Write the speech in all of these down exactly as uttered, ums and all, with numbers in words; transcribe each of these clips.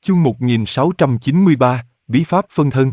Chương một nghìn sáu trăm chín mươi ba, Bí pháp phân thân.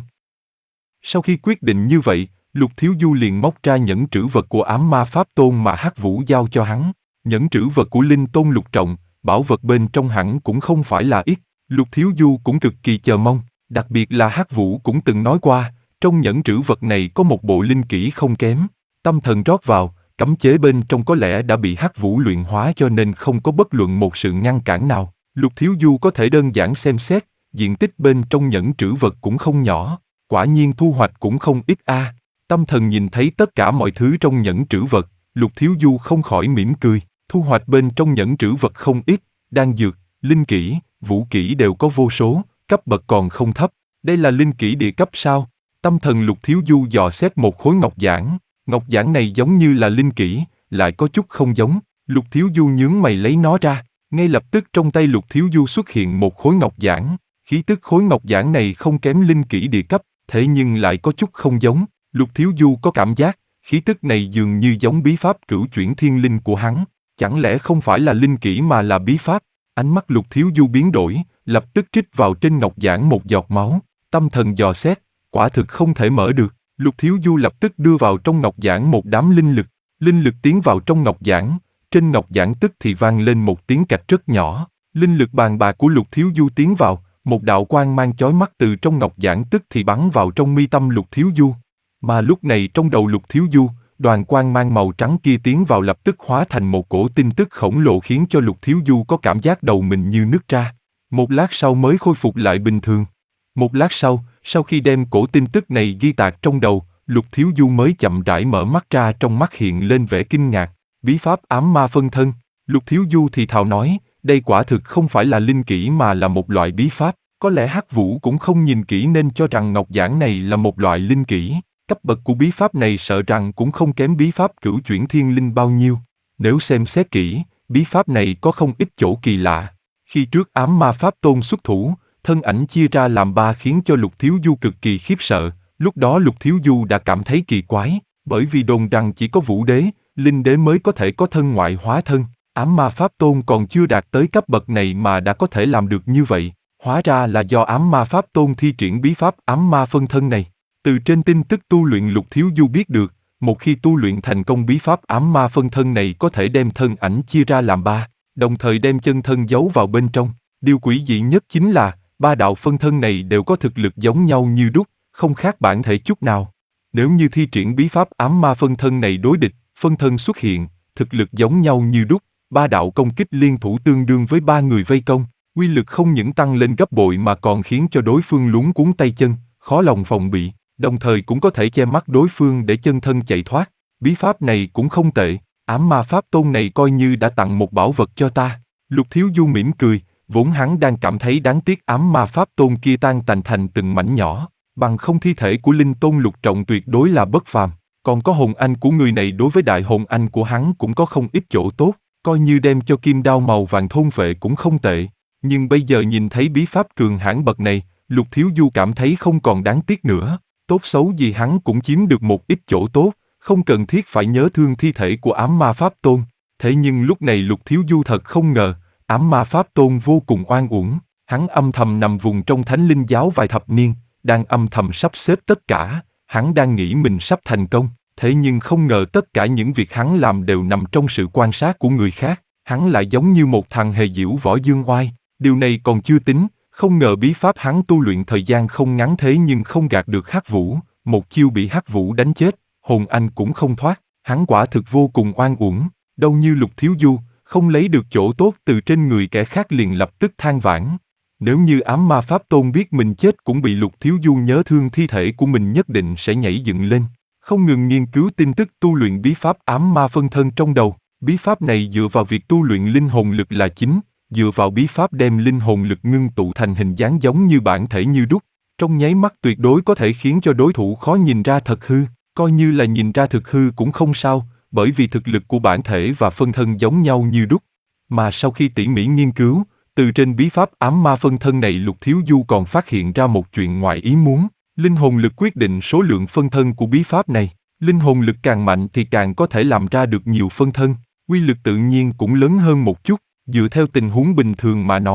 Sau khi quyết định như vậy, Lục Thiếu Du liền móc ra nhẫn trữ vật của ám ma pháp tôn mà Hắc Vũ giao cho hắn. Nhẫn trữ vật của linh tôn Lục Trọng, bảo vật bên trong hẳn cũng không phải là ít. Lục Thiếu Du cũng cực kỳ chờ mong, đặc biệt là Hắc Vũ cũng từng nói qua, trong nhẫn trữ vật này có một bộ linh kỹ không kém. Tâm thần rót vào, cấm chế bên trong có lẽ đã bị Hắc Vũ luyện hóa cho nên không có bất luận một sự ngăn cản nào. Lục Thiếu Du có thể đơn giản xem xét, diện tích bên trong nhẫn trữ vật cũng không nhỏ, quả nhiên thu hoạch cũng không ít a. À. Tâm thần nhìn thấy tất cả mọi thứ trong nhẫn trữ vật, Lục Thiếu Du không khỏi mỉm cười, thu hoạch bên trong nhẫn trữ vật không ít, đan dược, linh kỹ, vũ kỹ đều có vô số, cấp bậc còn không thấp. Đây là linh kỹ địa cấp sao? Tâm thần Lục Thiếu Du dò xét một khối ngọc giản, ngọc giản này giống như là linh kỹ, lại có chút không giống. Lục Thiếu Du nhướng mày lấy nó ra. Ngay lập tức trong tay Lục Thiếu Du xuất hiện một khối ngọc giản, khí tức khối ngọc giản này không kém linh kỹ địa cấp, thế nhưng lại có chút không giống. Lục Thiếu Du có cảm giác, khí tức này dường như giống bí pháp cửu chuyển thiên linh của hắn, chẳng lẽ không phải là linh kỹ mà là bí pháp? Ánh mắt Lục Thiếu Du biến đổi, lập tức trích vào trên ngọc giản một giọt máu, tâm thần dò xét, quả thực không thể mở được. Lục Thiếu Du lập tức đưa vào trong ngọc giản một đám linh lực, linh lực tiến vào trong ngọc giản. Trên ngọc giản tức thì vang lên một tiếng cạch rất nhỏ, linh lực bàn bạc của Lục Thiếu Du tiến vào, một đạo quang mang chói mắt từ trong ngọc giản tức thì bắn vào trong mi tâm Lục Thiếu Du. Mà lúc này trong đầu Lục Thiếu Du, đoàn quang mang màu trắng kia tiến vào lập tức hóa thành một cổ tin tức khổng lồ khiến cho Lục Thiếu Du có cảm giác đầu mình như nứt ra. Một lát sau mới khôi phục lại bình thường. Một lát sau, sau khi đem cổ tin tức này ghi tạc trong đầu, Lục Thiếu Du mới chậm rãi mở mắt ra, trong mắt hiện lên vẻ kinh ngạc. Bí pháp ám ma phân thân, Lục Thiếu Du thì thào nói, đây quả thực không phải là linh kỹ mà là một loại bí pháp, có lẽ Hắc Vũ cũng không nhìn kỹ nên cho rằng ngọc giản này là một loại linh kỹ, cấp bậc của bí pháp này sợ rằng cũng không kém bí pháp cửu chuyển thiên linh bao nhiêu. Nếu xem xét kỹ, bí pháp này có không ít chỗ kỳ lạ. Khi trước ám ma pháp tôn xuất thủ, thân ảnh chia ra làm ba khiến cho Lục Thiếu Du cực kỳ khiếp sợ, lúc đó Lục Thiếu Du đã cảm thấy kỳ quái, bởi vì đồn rằng chỉ có Vũ Đế, Linh Đế mới có thể có thân ngoại hóa thân, ám ma pháp tôn còn chưa đạt tới cấp bậc này mà đã có thể làm được như vậy, hóa ra là do ám ma pháp tôn thi triển bí pháp ám ma phân thân này. Từ trên tin tức tu luyện Lục Thiếu Du biết được, một khi tu luyện thành công bí pháp ám ma phân thân này có thể đem thân ảnh chia ra làm ba, đồng thời đem chân thân giấu vào bên trong. Điều quỷ dị nhất chính là, ba đạo phân thân này đều có thực lực giống nhau như đúc, không khác bản thể chút nào. Nếu như thi triển bí pháp ám ma phân thân này đối địch, phân thân xuất hiện, thực lực giống nhau như đúc, ba đạo công kích liên thủ tương đương với ba người vây công, uy lực không những tăng lên gấp bội mà còn khiến cho đối phương luống cuống tay chân, khó lòng phòng bị, đồng thời cũng có thể che mắt đối phương để chân thân chạy thoát. Bí pháp này cũng không tệ, ám ma pháp tôn này coi như đã tặng một bảo vật cho ta. Lục Thiếu Du mỉm cười, vốn hắn đang cảm thấy đáng tiếc ám ma pháp tôn kia tan tành thành từng mảnh nhỏ, bằng không thi thể của linh tôn Lục Trọng tuyệt đối là bất phàm. Còn có hồn anh của người này đối với đại hồn anh của hắn cũng có không ít chỗ tốt, coi như đem cho kim đao màu vàng thôn phệ cũng không tệ. Nhưng bây giờ nhìn thấy bí pháp cường hãn bậc này, Lục Thiếu Du cảm thấy không còn đáng tiếc nữa. Tốt xấu gì hắn cũng chiếm được một ít chỗ tốt, không cần thiết phải nhớ thương thi thể của ám ma pháp tôn. Thế nhưng lúc này Lục Thiếu Du thật không ngờ, ám ma pháp tôn vô cùng oan uổng. Hắn âm thầm nằm vùng trong thánh linh giáo vài thập niên, đang âm thầm sắp xếp tất cả. Hắn đang nghĩ mình sắp thành công, thế nhưng không ngờ tất cả những việc hắn làm đều nằm trong sự quan sát của người khác. Hắn lại giống như một thằng hề diễu võ dương oai. Điều này còn chưa tính, không ngờ bí pháp hắn tu luyện thời gian không ngắn thế nhưng không gạt được Hắc Vũ, một chiêu bị Hắc Vũ đánh chết, hồn anh cũng không thoát. Hắn quả thực vô cùng oan uổng, đâu như Lục Thiếu Du, không lấy được chỗ tốt từ trên người kẻ khác liền lập tức than vãn. Nếu như ám ma pháp tôn biết mình chết cũng bị Lục Thiếu Du nhớ thương thi thể của mình nhất định sẽ nhảy dựng lên, không ngừng nghiên cứu tin tức tu luyện bí pháp ám ma phân thân trong đầu. Bí pháp này dựa vào việc tu luyện linh hồn lực là chính, dựa vào bí pháp đem linh hồn lực ngưng tụ thành hình dáng giống như bản thể như đúc, trong nháy mắt tuyệt đối có thể khiến cho đối thủ khó nhìn ra thật hư, coi như là nhìn ra thực hư cũng không sao, bởi vì thực lực của bản thể và phân thân giống nhau như đúc. Mà sau khi tỉ mỉ nghiên cứu, từ trên bí pháp ám ma phân thân này Lục Thiếu Du còn phát hiện ra một chuyện ngoài ý muốn, linh hồn lực quyết định số lượng phân thân của bí pháp này, linh hồn lực càng mạnh thì càng có thể làm ra được nhiều phân thân, uy lực tự nhiên cũng lớn hơn một chút. Dựa theo tình huống bình thường mà nói,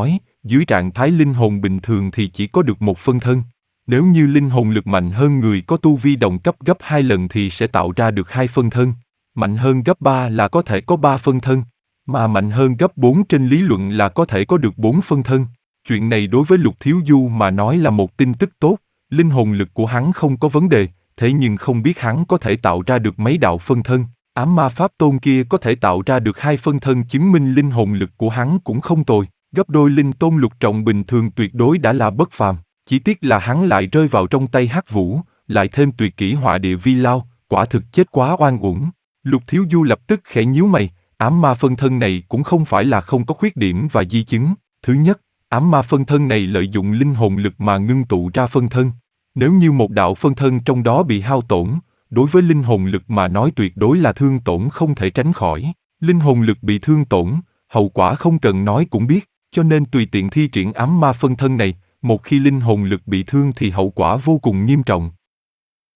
Dưới trạng thái linh hồn bình thường thì chỉ có được một phân thân. Nếu như linh hồn lực mạnh hơn người có tu vi đồng cấp gấp hai lần thì sẽ tạo ra được hai phân thân. Mạnh hơn gấp ba là có thể có ba phân thân, mà mạnh hơn gấp bốn trên lý luận là có thể có được bốn phân thân. Chuyện này đối với Lục Thiếu Du mà nói là một tin tức tốt, linh hồn lực của hắn không có vấn đề, thế nhưng không biết hắn có thể tạo ra được mấy đạo phân thân. Ám ma pháp tôn kia có thể tạo ra được hai phân thân chứng minh linh hồn lực của hắn cũng không tồi, gấp đôi linh tôn lục trọng bình thường tuyệt đối đã là bất phàm. Chỉ tiếc là hắn lại rơi vào trong tay Hắc Vũ, lại thêm tuyệt kỹ họa địa vi lao, quả thực chết quá oan uổng. Lục Thiếu Du lập tức khẽ nhíu mày, ám ma phân thân này cũng không phải là không có khuyết điểm và di chứng. Thứ nhất, ám ma phân thân này lợi dụng linh hồn lực mà ngưng tụ ra phân thân. Nếu như một đạo phân thân trong đó bị hao tổn, đối với linh hồn lực mà nói tuyệt đối là thương tổn không thể tránh khỏi. Linh hồn lực bị thương tổn, hậu quả không cần nói cũng biết, cho nên tùy tiện thi triển ám ma phân thân này, một khi linh hồn lực bị thương thì hậu quả vô cùng nghiêm trọng.